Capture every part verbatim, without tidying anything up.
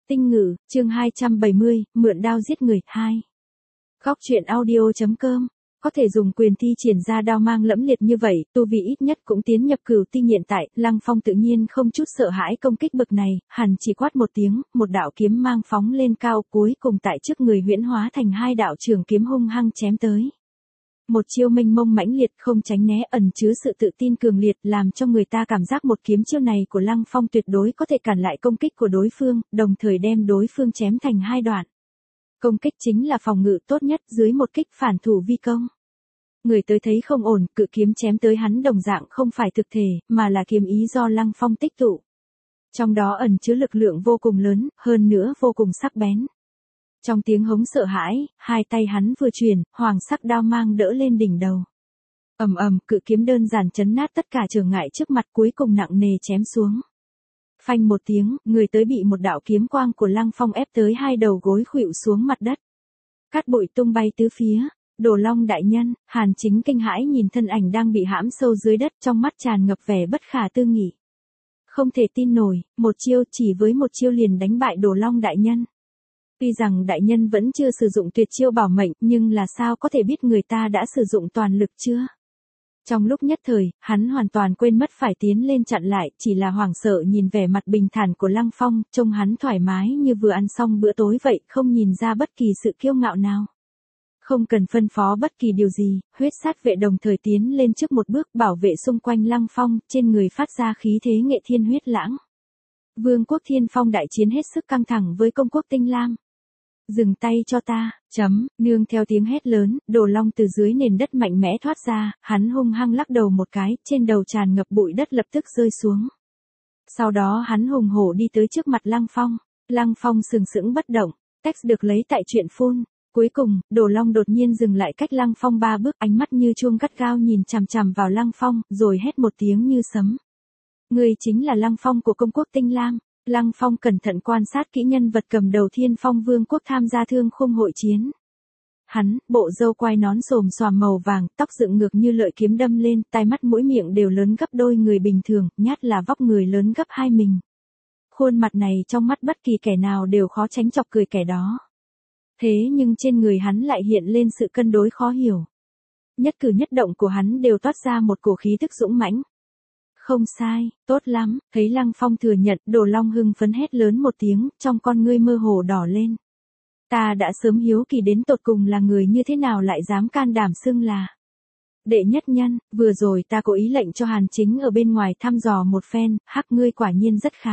Tinh Ngữ, chương hai trăm bảy mươi, mượn đao giết người, hai. Góc truyện audio.com, có thể dùng quyền thi triển ra đao mang lẫm liệt như vậy, tu vi ít nhất cũng tiến nhập cửu tinh hiện tại, Lăng Phong tự nhiên không chút sợ hãi công kích bực này, hẳn chỉ quát một tiếng, một đạo kiếm mang phóng lên cao, cuối cùng tại trước người huyễn hóa thành hai đạo trường kiếm hung hăng chém tới. Một chiêu mênh mông mãnh liệt không tránh né ẩn chứa sự tự tin cường liệt làm cho người ta cảm giác một kiếm chiêu này của Lăng Phong tuyệt đối có thể cản lại công kích của đối phương, đồng thời đem đối phương chém thành hai đoạn. Công kích chính là phòng ngự tốt nhất dưới một kích phản thủ vi công. Người tới thấy không ổn, cự kiếm chém tới hắn đồng dạng không phải thực thể, mà là kiếm ý do Lăng Phong tích tụ. Trong đó ẩn chứa lực lượng vô cùng lớn, hơn nữa vô cùng sắc bén. Trong tiếng hống sợ hãi, hai tay hắn vừa chuyển, hoàng sắc đao mang đỡ lên đỉnh đầu. Ầm ầm, cự kiếm đơn giản chấn nát tất cả trở ngại trước mặt, cuối cùng nặng nề chém xuống. Phanh một tiếng, người tới bị một đạo kiếm quang của Lăng Phong ép tới hai đầu gối khuỵu xuống mặt đất. Cát bụi tung bay tứ phía. Đồ Long đại nhân, Hàn Chính kinh hãi nhìn thân ảnh đang bị hãm sâu dưới đất, trong mắt tràn ngập vẻ bất khả tư nghị. Không thể tin nổi, một chiêu, chỉ với một chiêu liền đánh bại Đồ Long đại nhân. Tuy rằng đại nhân vẫn chưa sử dụng tuyệt chiêu bảo mệnh, nhưng là sao có thể biết người ta đã sử dụng toàn lực chưa? Trong lúc nhất thời, hắn hoàn toàn quên mất phải tiến lên chặn lại, chỉ là hoảng sợ nhìn vẻ mặt bình thản của Lăng Phong, trông hắn thoải mái như vừa ăn xong bữa tối vậy, không nhìn ra bất kỳ sự kiêu ngạo nào. Không cần phân phó bất kỳ điều gì, huyết sát vệ đồng thời tiến lên trước một bước bảo vệ xung quanh Lăng Phong, trên người phát ra khí thế nghệ thiên huyết lãng. Vương quốc Thiên Phong đại chiến hết sức căng thẳng với công quốc Tinh Lam. Dừng tay cho ta, chấm, nương theo tiếng hét lớn, Đồ Long từ dưới nền đất mạnh mẽ thoát ra, hắn hung hăng lắc đầu một cái, trên đầu tràn ngập bụi đất lập tức rơi xuống. Sau đó hắn hùng hổ đi tới trước mặt Lăng Phong, Lăng Phong sừng sững bất động, text được lấy tại truyện phun. Cuối cùng, Đồ Long đột nhiên dừng lại cách Lăng Phong ba bước, ánh mắt như chuông gắt gao nhìn chằm chằm vào Lăng Phong, rồi hét một tiếng như sấm. Người chính là Lăng Phong của công quốc Tinh Lam. Lăng Phong cẩn thận quan sát kỹ nhân vật cầm đầu Thiên Phong Vương quốc tham gia thương khung hội chiến. Hắn, bộ râu quai nón xồm xoàm màu vàng, tóc dựng ngược như lợi kiếm đâm lên, tai mắt mũi miệng đều lớn gấp đôi người bình thường, nhát là vóc người lớn gấp hai mình. Khuôn mặt này trong mắt bất kỳ kẻ nào đều khó tránh chọc cười kẻ đó. Thế nhưng trên người hắn lại hiện lên sự cân đối khó hiểu. Nhất cử nhất động của hắn đều toát ra một cổ khí tức dũng mãnh. Không sai, tốt lắm, thấy Lăng Phong thừa nhận, Đồ Long hưng phấn hét lớn một tiếng, trong con ngươi mơ hồ đỏ lên. Ta đã sớm hiếu kỳ đến tột cùng là người như thế nào lại dám can đảm xưng là đệ nhất nhân, vừa rồi ta cố ý lệnh cho Hàn Chính ở bên ngoài thăm dò một phen, hắc ngươi quả nhiên rất khá.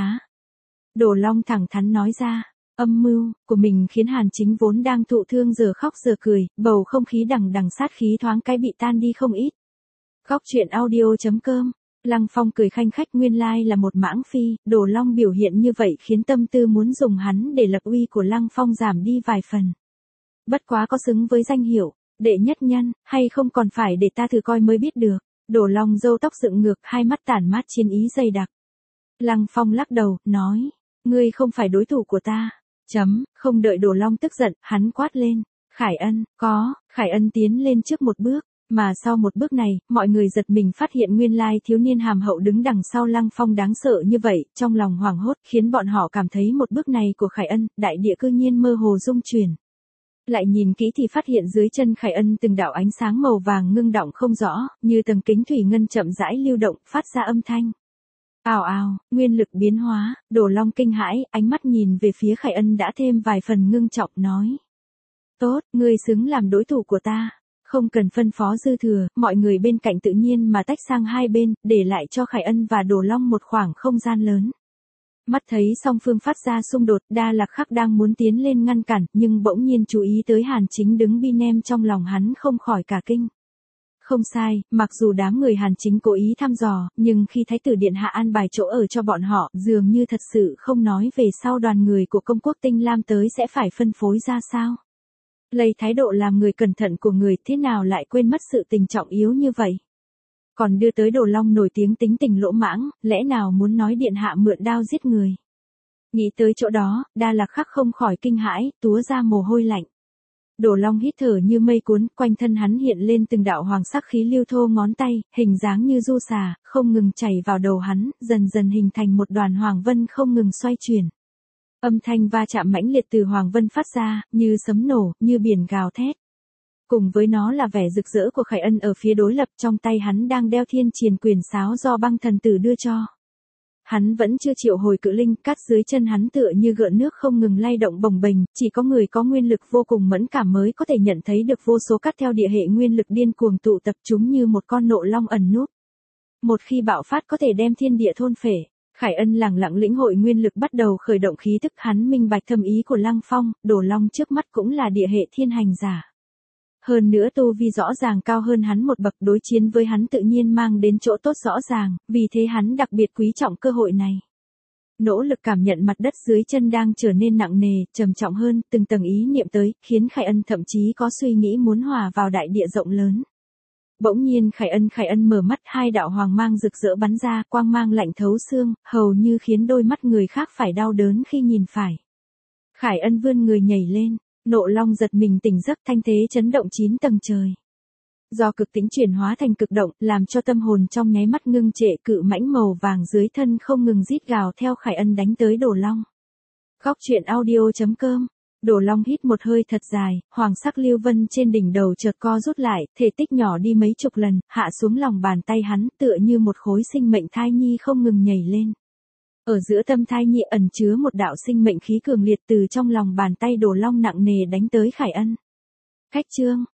Đồ Long thẳng thắn nói ra. Âm mưu của mình khiến Hàn Chính vốn đang thụ thương giờ khóc giờ cười, bầu không khí đằng đằng sát khí thoáng cái bị tan đi không ít. Góc truyện audio.com, Lăng Phong cười khanh khách, nguyên lai là một mãng phi, Đồ Long biểu hiện như vậy khiến tâm tư muốn dùng hắn để lập uy của Lăng Phong giảm đi vài phần. Bất quá có xứng với danh hiệu, đệ nhất nhân, hay không còn phải để ta thử coi mới biết được. Đồ Long râu tóc dựng ngược, hai mắt tản mát chiến ý dày đặc. Lăng Phong lắc đầu, nói, ngươi không phải đối thủ của ta. Chấm, không đợi Đồ Long tức giận, hắn quát lên. Khải Ân, có, Khải Ân tiến lên trước một bước, mà sau một bước này, mọi người giật mình phát hiện nguyên lai thiếu niên hàm hậu đứng đằng sau Lăng Phong đáng sợ như vậy, trong lòng hoảng hốt khiến bọn họ cảm thấy một bước này của Khải Ân, đại địa cư nhiên mơ hồ rung chuyển. Lại nhìn kỹ thì phát hiện dưới chân Khải Ân từng đạo ánh sáng màu vàng ngưng đọng không rõ, như tầng kính thủy ngân chậm rãi lưu động, phát ra âm thanh. Ào ào, nguyên lực biến hóa, Đồ Long kinh hãi, ánh mắt nhìn về phía Khải Ân đã thêm vài phần ngưng trọng, nói. Tốt, ngươi xứng làm đối thủ của ta. Không cần phân phó dư thừa, mọi người bên cạnh tự nhiên mà tách sang hai bên, để lại cho Khải Ân và Đồ Long một khoảng không gian lớn. Mắt thấy song phương phát ra xung đột, Đa Lạc Khắc đang muốn tiến lên ngăn cản, nhưng bỗng nhiên chú ý tới Hàn Chính đứng bi nem, trong lòng hắn không khỏi cả kinh. Không sai, mặc dù đám người Hàn Chính cố ý thăm dò, nhưng khi Thái tử Điện Hạ an bài chỗ ở cho bọn họ, dường như thật sự không nói về sau đoàn người của công quốc Tinh Lam tới sẽ phải phân phối ra sao. Lấy thái độ làm người cẩn thận của người, thế nào lại quên mất sự tình trọng yếu như vậy. Còn đưa tới Đồ Long nổi tiếng tính tình lỗ mãng, lẽ nào muốn nói Điện Hạ mượn đao giết người. Nghĩ tới chỗ đó, Đa Lạc Khắc không khỏi kinh hãi, túa ra mồ hôi lạnh. Đồ Long hít thở như mây cuốn, quanh thân hắn hiện lên từng đạo hoàng sắc khí lưu thô ngón tay, hình dáng như du xà, không ngừng chảy vào đầu hắn, dần dần hình thành một đoàn hoàng vân không ngừng xoay chuyển. Âm thanh va chạm mãnh liệt từ Hoàng Vân phát ra, như sấm nổ, như biển gào thét. Cùng với nó là vẻ rực rỡ của Khải Ân ở phía đối lập, trong tay hắn đang đeo thiên triền quyền sáo do băng thần tử đưa cho. Hắn vẫn chưa triệu hồi cự linh, cát dưới chân hắn tựa như gợn nước không ngừng lay động bồng bềnh, chỉ có người có nguyên lực vô cùng mẫn cảm mới có thể nhận thấy được vô số cát theo địa hệ nguyên lực điên cuồng tụ tập chúng như một con nộ long ẩn núp. Một khi bạo phát có thể đem thiên địa thôn phệ. Khải Ân lẳng lặng lĩnh hội nguyên lực bắt đầu khởi động khí tức, hắn minh bạch thâm ý của Lăng Phong, Đồ Long trước mắt cũng là địa hệ thiên hành giả. Hơn nữa tu vi rõ ràng cao hơn hắn một bậc, đối chiến với hắn tự nhiên mang đến chỗ tốt rõ ràng, vì thế hắn đặc biệt quý trọng cơ hội này. Nỗ lực cảm nhận mặt đất dưới chân đang trở nên nặng nề, trầm trọng hơn, từng tầng ý niệm tới, khiến Khải Ân thậm chí có suy nghĩ muốn hòa vào đại địa rộng lớn. Bỗng nhiên Khải Ân Khải Ân mở mắt, hai đạo hoàng mang rực rỡ bắn ra, quang mang lạnh thấu xương, hầu như khiến đôi mắt người khác phải đau đớn khi nhìn phải. Khải Ân vươn người nhảy lên, nộ long giật mình tỉnh giấc, thanh thế chấn động chín tầng trời. Do cực tĩnh chuyển hóa thành cực động, làm cho tâm hồn trong nháy mắt ngưng trệ, cự mãnh màu vàng dưới thân không ngừng rít gào theo Khải Ân đánh tới Đồ Long. Góc truyện audio chấm com. Đồ Long hít một hơi thật dài, hoàng sắc lưu vân trên đỉnh đầu chợt co rút lại, thể tích nhỏ đi mấy chục lần, hạ xuống lòng bàn tay hắn, tựa như một khối sinh mệnh thai nhi không ngừng nhảy lên. Ở giữa tâm thai nhi ẩn chứa một đạo sinh mệnh khí cường liệt, từ trong lòng bàn tay Đồ Long nặng nề đánh tới Khải Ân. Khách trương,